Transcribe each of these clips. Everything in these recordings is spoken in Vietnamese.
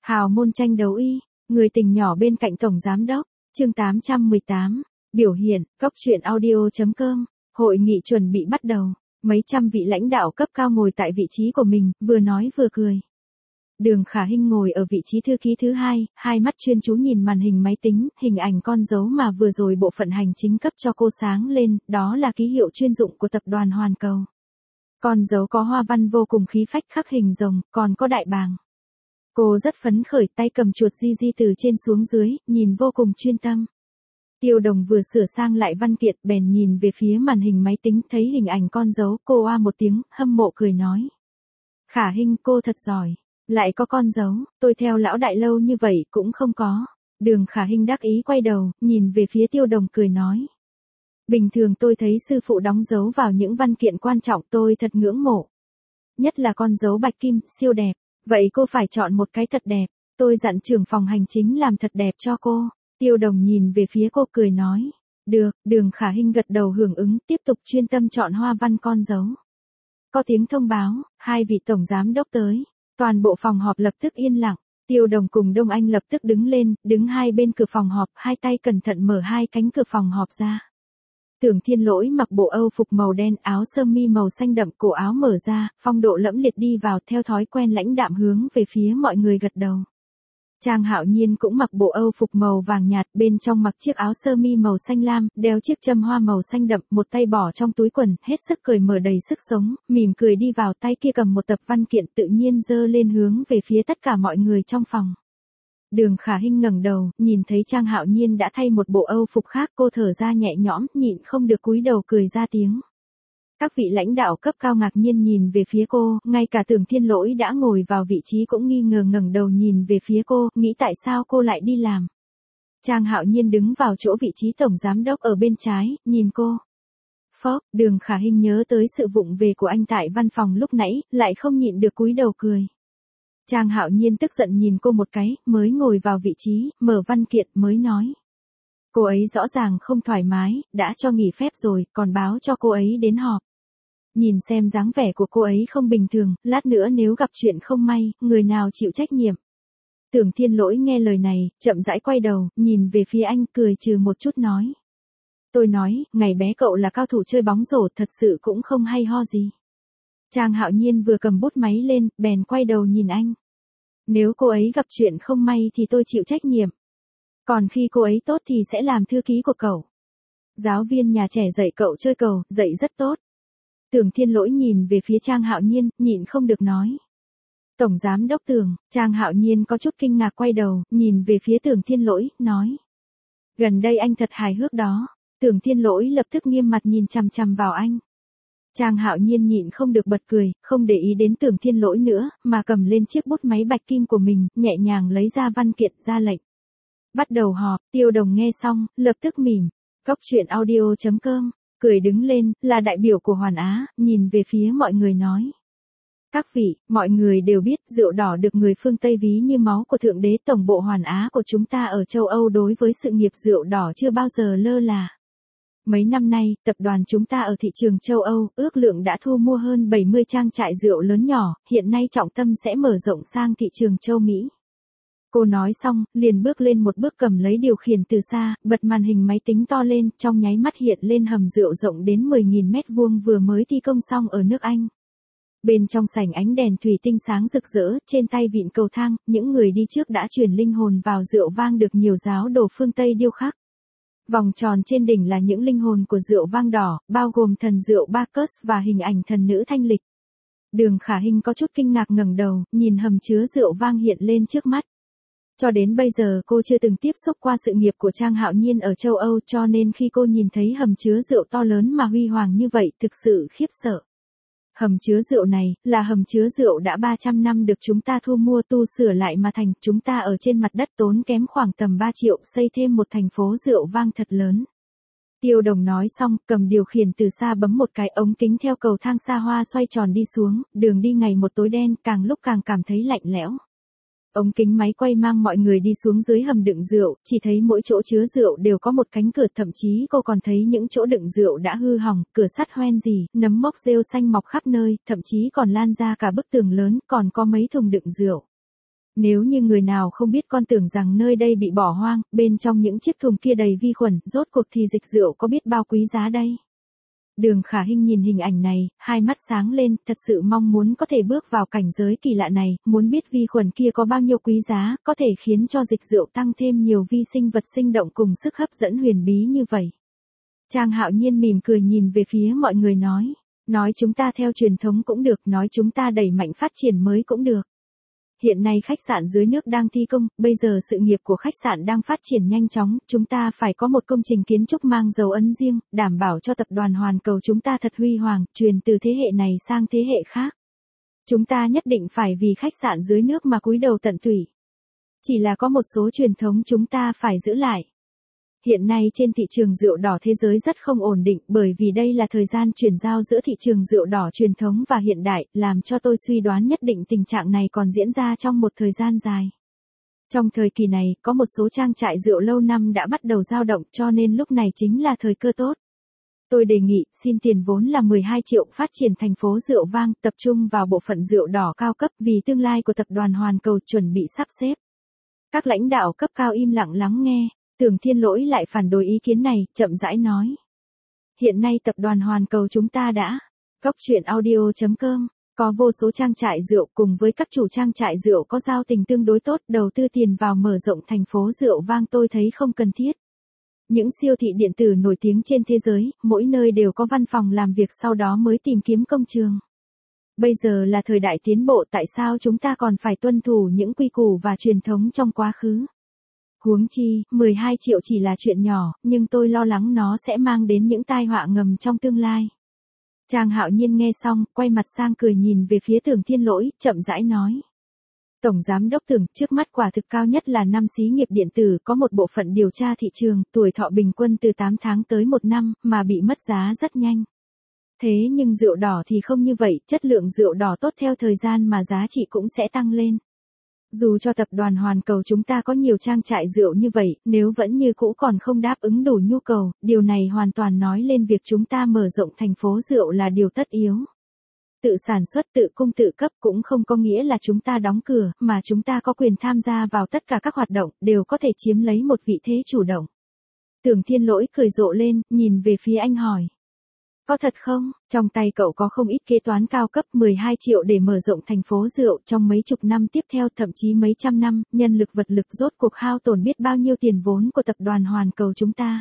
Hào môn tranh đấu y, người tình nhỏ bên cạnh tổng giám đốc, chương 818, biểu hiện, góc truyện audio.com, hội nghị chuẩn bị bắt đầu, mấy trăm vị lãnh đạo cấp cao ngồi tại vị trí của mình, vừa nói vừa cười. Đường Khả Hinh ngồi ở vị trí thư ký thứ hai, hai mắt chuyên chú nhìn màn hình máy tính, hình ảnh con dấu mà vừa rồi bộ phận hành chính cấp cho cô sáng lên, đó là ký hiệu chuyên dụng của tập đoàn Hoàn Cầu. Con dấu có hoa văn vô cùng khí phách khắc hình rồng, còn có đại bàng. Cô rất phấn khởi, tay cầm chuột di từ trên xuống dưới, nhìn vô cùng chuyên tâm. Tiêu Đồng vừa sửa sang lại văn kiện, bèn nhìn về phía màn hình máy tính, thấy hình ảnh con dấu, cô oa một tiếng, hâm mộ cười nói. Khả Hinh, cô thật giỏi. Lại có con dấu, tôi theo lão đại lâu như vậy cũng không có. Đường Khả Hinh đắc ý quay đầu, nhìn về phía Tiêu Đồng cười nói. Bình thường tôi thấy sư phụ đóng dấu vào những văn kiện quan trọng, tôi thật ngưỡng mộ. Nhất là con dấu bạch kim, siêu đẹp. Vậy cô phải chọn một cái thật đẹp. Tôi dặn trưởng phòng hành chính làm thật đẹp cho cô. Tiêu Đồng nhìn về phía cô cười nói. Được, Đường Khả Hinh gật đầu hưởng ứng, tiếp tục chuyên tâm chọn hoa văn con dấu. Có tiếng thông báo, hai vị tổng giám đốc tới. Toàn bộ phòng họp lập tức yên lặng. Tiêu Đồng cùng Đông Anh lập tức đứng lên, đứng hai bên cửa phòng họp, hai tay cẩn thận mở hai cánh cửa phòng họp ra. Tưởng Thiên Lỗi mặc bộ Âu phục màu đen, áo sơ mi màu xanh đậm, cổ áo mở ra, phong độ lẫm liệt đi vào, theo thói quen lãnh đạm hướng về phía mọi người gật đầu. Trang Hạo Nhiên cũng mặc bộ Âu phục màu vàng nhạt, bên trong mặc chiếc áo sơ mi màu xanh lam, đeo chiếc châm hoa màu xanh đậm, một tay bỏ trong túi quần, hết sức cởi mở đầy sức sống, mỉm cười đi vào, tay kia cầm một tập văn kiện tự nhiên giơ lên hướng về phía tất cả mọi người trong phòng. Đường Khả Hinh ngẩng đầu, nhìn thấy Trang Hạo Nhiên đã thay một bộ Âu phục khác, cô thở ra nhẹ nhõm, nhịn không được cúi đầu cười ra tiếng. Các vị lãnh đạo cấp cao ngạc nhiên nhìn về phía cô, ngay cả Tưởng Thiên Lỗi đã ngồi vào vị trí cũng nghi ngờ ngẩng đầu nhìn về phía cô, nghĩ tại sao cô lại đi làm. Trang Hạo Nhiên đứng vào chỗ vị trí tổng giám đốc ở bên trái, nhìn cô. Phốc, Đường Khả Hinh nhớ tới sự vụng về của anh tại văn phòng lúc nãy, lại không nhịn được cúi đầu cười. Trang Hạo Nhiên tức giận nhìn cô một cái, mới ngồi vào vị trí, mở văn kiện mới nói. Cô ấy rõ ràng không thoải mái, đã cho nghỉ phép rồi, còn báo cho cô ấy đến họp. Nhìn xem dáng vẻ của cô ấy không bình thường, lát nữa nếu gặp chuyện không may, người nào chịu trách nhiệm. Tưởng Thiên Lỗi nghe lời này, chậm rãi quay đầu, nhìn về phía anh, cười trừ một chút nói. Tôi nói, ngày bé cậu là cao thủ chơi bóng rổ, thật sự cũng không hay ho gì. Trang Hạo Nhiên vừa cầm bút máy lên, bèn quay đầu nhìn anh. Nếu cô ấy gặp chuyện không may thì tôi chịu trách nhiệm. Còn khi cô ấy tốt thì sẽ làm thư ký của cậu. Giáo viên nhà trẻ dạy cậu chơi cầu, dạy rất tốt. Tưởng Thiên Lỗi nhìn về phía Trang Hạo Nhiên, nhịn không được nói. Tổng giám đốc Tưởng, Trang Hạo Nhiên có chút kinh ngạc quay đầu, nhìn về phía Tưởng Thiên Lỗi, nói. Gần đây anh thật hài hước đó. Tưởng Thiên Lỗi lập tức nghiêm mặt nhìn chằm chằm vào anh. Trang Hạo Nhiên nhịn không được bật cười, không để ý đến Tưởng Thiên Lỗi nữa, mà cầm lên chiếc bút máy bạch kim của mình, nhẹ nhàng lấy ra văn kiện, ra lệnh. Bắt đầu họp, Tiêu Đồng nghe xong, lập tức mỉm. Góc truyện audio.com, cười đứng lên, là đại biểu của Hoàn Á, nhìn về phía mọi người nói. Các vị, mọi người đều biết rượu đỏ được người phương Tây ví như máu của Thượng Đế, tổng bộ Hoàn Á của chúng ta ở châu Âu đối với sự nghiệp rượu đỏ chưa bao giờ lơ là. Mấy năm nay, tập đoàn chúng ta ở thị trường châu Âu, ước lượng đã thu mua hơn 70 trang trại rượu lớn nhỏ, hiện nay trọng tâm sẽ mở rộng sang thị trường châu Mỹ. Cô nói xong, liền bước lên một bước cầm lấy điều khiển từ xa, bật màn hình máy tính to lên, trong nháy mắt hiện lên hầm rượu rộng đến 10.000 mét vuông vừa mới thi công xong ở nước Anh. Bên trong sảnh ánh đèn thủy tinh sáng rực rỡ, trên tay vịn cầu thang, những người đi trước đã chuyển linh hồn vào rượu vang được nhiều giáo đồ phương Tây điêu khắc. Vòng tròn trên đỉnh là những linh hồn của rượu vang đỏ, bao gồm thần rượu Bacchus và hình ảnh thần nữ thanh lịch. Đường Khả Hinh có chút kinh ngạc ngẩng đầu, nhìn hầm chứa rượu vang hiện lên trước mắt. Cho đến bây giờ cô chưa từng tiếp xúc qua sự nghiệp của Trang Hạo Nhiên ở châu Âu, cho nên khi cô nhìn thấy hầm chứa rượu to lớn mà huy hoàng như vậy, thực sự khiếp sợ. Hầm chứa rượu này, là hầm chứa rượu đã 300 năm được chúng ta thu mua tu sửa lại mà thành, chúng ta ở trên mặt đất tốn kém khoảng tầm 3 triệu xây thêm một thành phố rượu vang thật lớn. Tiêu Đồng nói xong, cầm điều khiển từ xa bấm một cái, ống kính theo cầu thang xa hoa xoay tròn đi xuống, đường đi ngày một tối đen, càng lúc càng cảm thấy lạnh lẽo. Ống kính máy quay mang mọi người đi xuống dưới hầm đựng rượu, chỉ thấy mỗi chỗ chứa rượu đều có một cánh cửa, thậm chí cô còn thấy những chỗ đựng rượu đã hư hỏng, cửa sắt hoen rỉ, nấm mốc rêu xanh mọc khắp nơi, thậm chí còn lan ra cả bức tường lớn, còn có mấy thùng đựng rượu. Nếu như người nào không biết còn tưởng rằng nơi đây bị bỏ hoang, bên trong những chiếc thùng kia đầy vi khuẩn, rốt cuộc thì dịch rượu có biết bao quý giá đây. Đường Khả Hinh nhìn hình ảnh này, hai mắt sáng lên, thật sự mong muốn có thể bước vào cảnh giới kỳ lạ này, muốn biết vi khuẩn kia có bao nhiêu quý giá, có thể khiến cho dịch rượu tăng thêm nhiều vi sinh vật sinh động cùng sức hấp dẫn huyền bí như vậy. Trang Hạo Nhiên mỉm cười nhìn về phía mọi người nói chúng ta theo truyền thống cũng được, nói chúng ta đẩy mạnh phát triển mới cũng được. Hiện nay khách sạn dưới nước đang thi công, bây giờ sự nghiệp của khách sạn đang phát triển nhanh chóng, chúng ta phải có một công trình kiến trúc mang dấu ấn riêng, đảm bảo cho tập đoàn Hoàn Cầu chúng ta thật huy hoàng, truyền từ thế hệ này sang thế hệ khác. Chúng ta nhất định phải vì khách sạn dưới nước mà cúi đầu tận tụy. Chỉ là có một số truyền thống chúng ta phải giữ lại. Hiện nay trên thị trường rượu đỏ thế giới rất không ổn định bởi vì đây là thời gian chuyển giao giữa thị trường rượu đỏ truyền thống và hiện đại, làm cho tôi suy đoán nhất định tình trạng này còn diễn ra trong một thời gian dài. Trong thời kỳ này, có một số trang trại rượu lâu năm đã bắt đầu dao động cho nên lúc này chính là thời cơ tốt. Tôi đề nghị, xin tiền vốn là 12 triệu phát triển thành phố rượu vang, tập trung vào bộ phận rượu đỏ cao cấp vì tương lai của tập đoàn Hoàn Cầu chuẩn bị sắp xếp. Các lãnh đạo cấp cao im lặng lắng nghe. Tưởng Thiên Lỗi lại phản đối ý kiến này, chậm rãi nói. Hiện nay tập đoàn Hoàn Cầu chúng ta đã, Cốc.audio.com, có vô số trang trại rượu cùng với các chủ trang trại rượu có giao tình tương đối tốt, đầu tư tiền vào mở rộng thành phố rượu vang tôi thấy không cần thiết. Những siêu thị điện tử nổi tiếng trên thế giới, mỗi nơi đều có văn phòng làm việc sau đó mới tìm kiếm công trường. Bây giờ là thời đại tiến bộ, tại sao chúng ta còn phải tuân thủ những quy củ và truyền thống trong quá khứ? Huống chi, 12 triệu chỉ là chuyện nhỏ, nhưng tôi lo lắng nó sẽ mang đến những tai họa ngầm trong tương lai. Trang Hạo Nhiên nghe xong, quay mặt sang cười nhìn về phía Tưởng Thiên Lỗi, chậm rãi nói. Tổng Giám đốc Tưởng, trước mắt quả thực cao nhất là năm xí nghiệp điện tử có một bộ phận điều tra thị trường, tuổi thọ bình quân từ 8 tháng tới 1 năm, mà bị mất giá rất nhanh. Thế nhưng rượu đỏ thì không như vậy, chất lượng rượu đỏ tốt theo thời gian mà giá trị cũng sẽ tăng lên. Dù cho tập đoàn Hoàn Cầu chúng ta có nhiều trang trại rượu như vậy, nếu vẫn như cũ còn không đáp ứng đủ nhu cầu, điều này hoàn toàn nói lên việc chúng ta mở rộng thành phố rượu là điều tất yếu. Tự sản xuất tự cung tự cấp cũng không có nghĩa là chúng ta đóng cửa, mà chúng ta có quyền tham gia vào tất cả các hoạt động, đều có thể chiếm lấy một vị thế chủ động. Tưởng Thiên Lỗi cười rộ lên, nhìn về phía anh hỏi. Có thật không? Trong tay cậu có không ít kế toán cao cấp 12 triệu để mở rộng thành phố rượu trong mấy chục năm tiếp theo, thậm chí mấy trăm năm, nhân lực vật lực rốt cuộc hao tổn biết bao nhiêu tiền vốn của tập đoàn Hoàn Cầu chúng ta.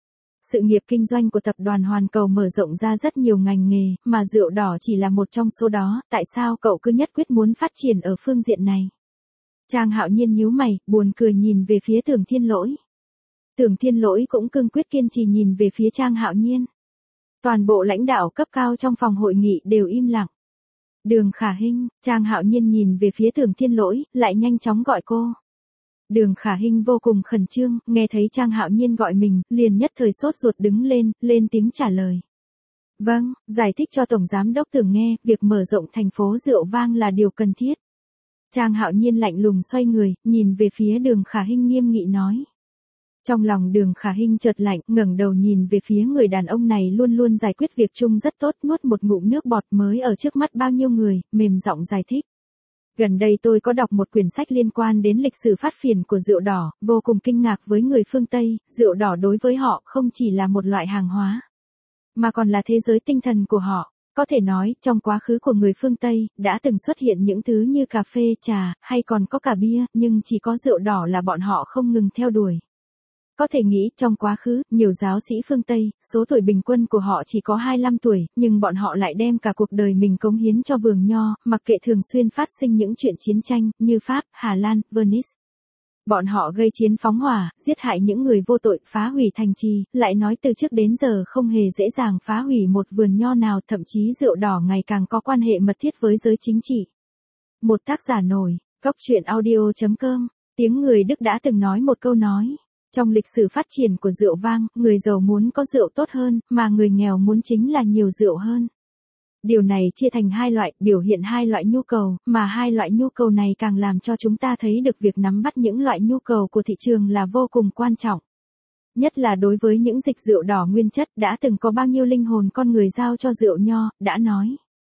Sự nghiệp kinh doanh của tập đoàn Hoàn Cầu mở rộng ra rất nhiều ngành nghề, mà rượu đỏ chỉ là một trong số đó, tại sao cậu cứ nhất quyết muốn phát triển ở phương diện này? Trang Hạo Nhiên nhíu mày, buồn cười nhìn về phía Tưởng Thiên Lỗi. Tưởng Thiên Lỗi cũng cương quyết kiên trì nhìn về phía Trang Hạo Nhiên. Toàn bộ lãnh đạo cấp cao trong phòng hội nghị đều im lặng. Đường Khả Hinh, Trang Hạo Nhiên nhìn về phía Tưởng Thiên Lỗi, lại nhanh chóng gọi cô. Đường Khả Hinh vô cùng khẩn trương, nghe thấy Trang Hạo Nhiên gọi mình, liền nhất thời sốt ruột đứng lên tiếng trả lời. Vâng, giải thích cho Tổng Giám đốc Tưởng nghe, việc mở rộng thành phố rượu vang là điều cần thiết. Trang Hạo Nhiên lạnh lùng xoay người, nhìn về phía Đường Khả Hinh nghiêm nghị nói. Trong lòng Đường Khả Hinh chợt lạnh, ngẩng đầu nhìn về phía người đàn ông này luôn luôn giải quyết việc chung rất tốt, nuốt một ngụm nước bọt mới ở trước mắt bao nhiêu người, mềm giọng giải thích. Gần đây tôi có đọc một quyển sách liên quan đến lịch sử phát triển của rượu đỏ, vô cùng kinh ngạc với người phương Tây, rượu đỏ đối với họ không chỉ là một loại hàng hóa, mà còn là thế giới tinh thần của họ. Có thể nói, trong quá khứ của người phương Tây, đã từng xuất hiện những thứ như cà phê, trà, hay còn có cả bia, nhưng chỉ có rượu đỏ là bọn họ không ngừng theo đuổi. Có thể nghĩ, trong quá khứ, nhiều giáo sĩ phương Tây, số tuổi bình quân của họ chỉ có 25 tuổi, nhưng bọn họ lại đem cả cuộc đời mình cống hiến cho vườn nho, mặc kệ thường xuyên phát sinh những chuyện chiến tranh, như Pháp, Hà Lan, Venice. Bọn họ gây chiến phóng hỏa, giết hại những người vô tội, phá hủy thành trì, lại nói từ trước đến giờ không hề dễ dàng phá hủy một vườn nho nào, thậm chí rượu đỏ ngày càng có quan hệ mật thiết với giới chính trị. Một tác giả nổi, Cốc.audio.com, tiếng người Đức đã từng nói một câu nói. Trong lịch sử phát triển của rượu vang, người giàu muốn có rượu tốt hơn, mà người nghèo muốn chính là nhiều rượu hơn. Điều này chia thành hai loại, biểu hiện hai loại nhu cầu, mà hai loại nhu cầu này càng làm cho chúng ta thấy được việc nắm bắt những loại nhu cầu của thị trường là vô cùng quan trọng. Nhất là đối với những dịch rượu đỏ nguyên chất, đã từng có bao nhiêu linh hồn con người giao cho rượu nho, đã nói.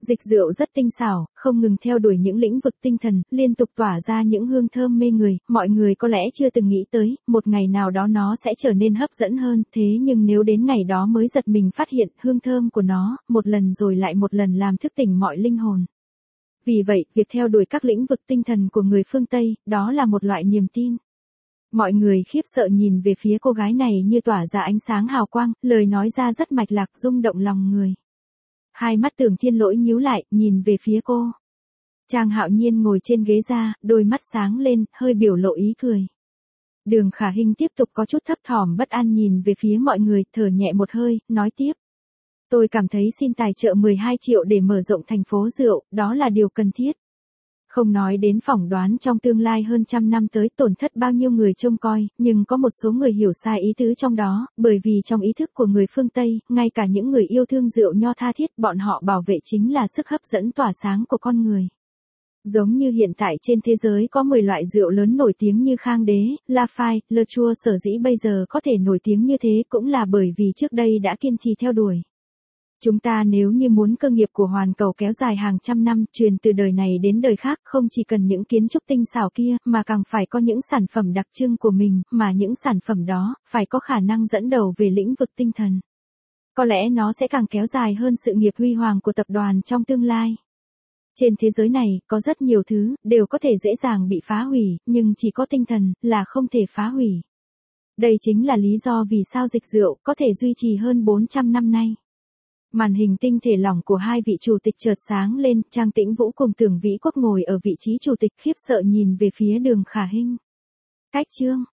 Dịch Diệu rất tinh xảo, không ngừng theo đuổi những lĩnh vực tinh thần, liên tục tỏa ra những hương thơm mê người, mọi người có lẽ chưa từng nghĩ tới, một ngày nào đó nó sẽ trở nên hấp dẫn hơn, thế nhưng nếu đến ngày đó mới giật mình phát hiện hương thơm của nó, một lần rồi lại một lần làm thức tỉnh mọi linh hồn. Vì vậy, việc theo đuổi các lĩnh vực tinh thần của người phương Tây, đó là một loại niềm tin. Mọi người khiếp sợ nhìn về phía cô gái này như tỏa ra ánh sáng hào quang, lời nói ra rất mạch lạc rung động lòng người. Hai mắt Tưởng Thiên Lỗi nhíu lại, nhìn về phía cô. Trang Hạo Nhiên ngồi trên ghế ra, đôi mắt sáng lên, hơi biểu lộ ý cười. Đường Khả Hinh tiếp tục có chút thấp thỏm bất an nhìn về phía mọi người, thở nhẹ một hơi, nói tiếp. Tôi cảm thấy xin tài trợ 12 triệu để mở rộng thành phố rượu, đó là điều cần thiết. Không nói đến phỏng đoán trong tương lai hơn 100 năm tới tổn thất bao nhiêu người trông coi, nhưng có một số người hiểu sai ý tứ trong đó, bởi vì trong ý thức của người phương Tây, ngay cả những người yêu thương rượu nho tha thiết bọn họ bảo vệ chính là sức hấp dẫn tỏa sáng của con người. Giống như hiện tại trên thế giới có 10 loại rượu lớn nổi tiếng như Khang Đế, Lafite, Le Chua sở dĩ bây giờ có thể nổi tiếng như thế cũng là bởi vì trước đây đã kiên trì theo đuổi. Chúng ta nếu như muốn cơ nghiệp của hoàn cầu kéo dài hàng trăm năm, truyền từ đời này đến đời khác, không chỉ cần những kiến trúc tinh xảo kia, mà càng phải có những sản phẩm đặc trưng của mình, mà những sản phẩm đó, phải có khả năng dẫn đầu về lĩnh vực tinh thần. Có lẽ nó sẽ càng kéo dài hơn sự nghiệp huy hoàng của tập đoàn trong tương lai. Trên thế giới này, có rất nhiều thứ, đều có thể dễ dàng bị phá hủy, nhưng chỉ có tinh thần, là không thể phá hủy. Đây chính là lý do vì sao Dịch Diệu có thể duy trì hơn 400 năm nay. Màn hình tinh thể lỏng của hai vị chủ tịch chợt sáng lên, Trang Tĩnh Vũ cùng Tưởng Vĩ Quốc ngồi ở vị trí chủ tịch khiếp sợ nhìn về phía Đường Khả Hinh. Cách chương